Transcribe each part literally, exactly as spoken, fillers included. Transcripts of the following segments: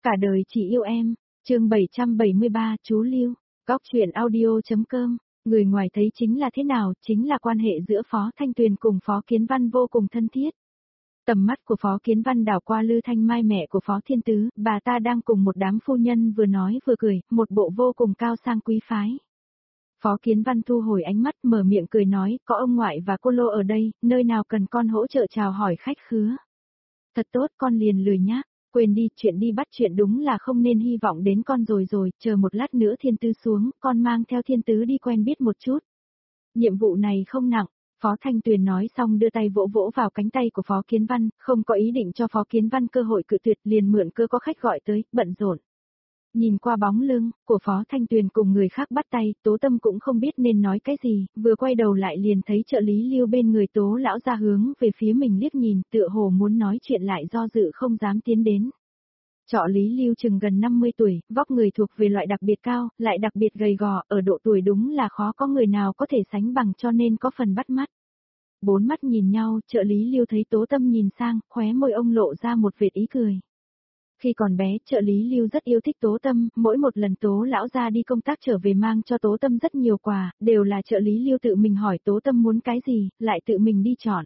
Cả đời chỉ yêu em, chương bảy trăm bảy mươi ba chú Lưu, góc truyện audio.com, người ngoài thấy chính là thế nào, chính là quan hệ giữa Phó Thanh Tuyền cùng Phó Kiến Văn vô cùng thân thiết. Tầm mắt của Phó Kiến Văn đảo qua Lư Thanh Mai mẹ của Phó Thiên Tứ, bà ta đang cùng một đám phu nhân vừa nói vừa cười, một bộ vô cùng cao sang quý phái. Phó Kiến Văn thu hồi ánh mắt mở miệng cười nói, có ông ngoại và cô Lô ở đây, nơi nào cần con hỗ trợ chào hỏi khách khứa. Thật tốt, con liền lười nhác, quên đi, chuyện đi bắt chuyện đúng là không nên hy vọng đến con rồi rồi, chờ một lát nữa Thiên Tứ xuống, con mang theo Thiên Tứ đi quen biết một chút. Nhiệm vụ này không nặng. Phó Thanh Tuyền nói xong đưa tay vỗ vỗ vào cánh tay của Phó Kiến Văn, không có ý định cho Phó Kiến Văn cơ hội cự tuyệt, liền mượn cơ có khách gọi tới, bận rộn. Nhìn qua bóng lưng của Phó Thanh Tuyền cùng người khác bắt tay, Tố Tâm cũng không biết nên nói cái gì, vừa quay đầu lại liền thấy trợ lý Lưu bên người Tố lão ra hướng về phía mình liếc nhìn, tựa hồ muốn nói chuyện lại do dự không dám tiến đến. Trợ lý Lưu chừng gần năm mươi tuổi, vóc người thuộc về loại đặc biệt cao, lại đặc biệt gầy gò, ở độ tuổi đúng là khó có người nào có thể sánh bằng, cho nên có phần bắt mắt. Bốn mắt nhìn nhau, trợ lý Lưu thấy Tố Tâm nhìn sang, khóe môi ông lộ ra một vệt ý cười. Khi còn bé, trợ lý Lưu rất yêu thích Tố Tâm, mỗi một lần Tố lão ra đi công tác trở về mang cho Tố Tâm rất nhiều quà, đều là trợ lý Lưu tự mình hỏi Tố Tâm muốn cái gì, lại tự mình đi chọn.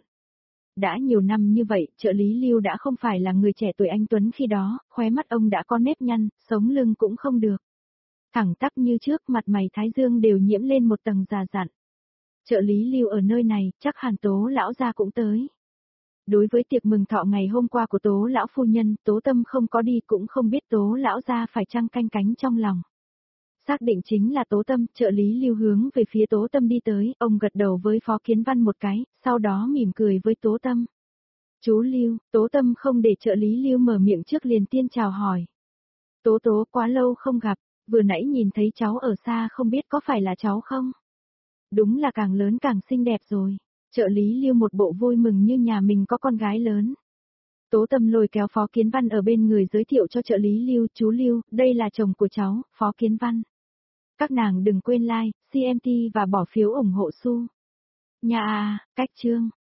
Đã nhiều năm như vậy, trợ lý Lưu đã không phải là người trẻ tuổi anh tuấn khi đó, khóe mắt ông đã có nếp nhăn, sống lưng cũng không được. Thẳng tắp như trước, mặt mày thái dương đều nhiễm lên một tầng già dặn. Trợ lý Lưu ở nơi này, chắc hẳn Tố lão gia cũng tới. Đối với tiệc mừng thọ ngày hôm qua của Tố lão phu nhân, Tố Tâm không có đi cũng không biết Tố lão gia phải chăng canh cánh trong lòng. Xác định chính là Tố Tâm, trợ lý Lưu hướng về phía Tố Tâm đi tới, ông gật đầu với Phó Kiến Văn một cái, sau đó mỉm cười với Tố Tâm. Chú Lưu, Tố Tâm không để trợ lý Lưu mở miệng trước liền tiên chào hỏi. Tố Tố quá lâu không gặp, vừa nãy nhìn thấy cháu ở xa không biết có phải là cháu không? Đúng là càng lớn càng xinh đẹp rồi. Trợ lý Lưu một bộ vui mừng như nhà mình có con gái lớn. Tố Tâm lôi kéo Phó Kiến Văn ở bên người giới thiệu cho trợ lý Lưu, chú Lưu, đây là chồng của cháu, Phó Kiến Văn. Các nàng đừng quên like, xê em tê và bỏ phiếu ủng hộ Su. Nhà à, cách chương.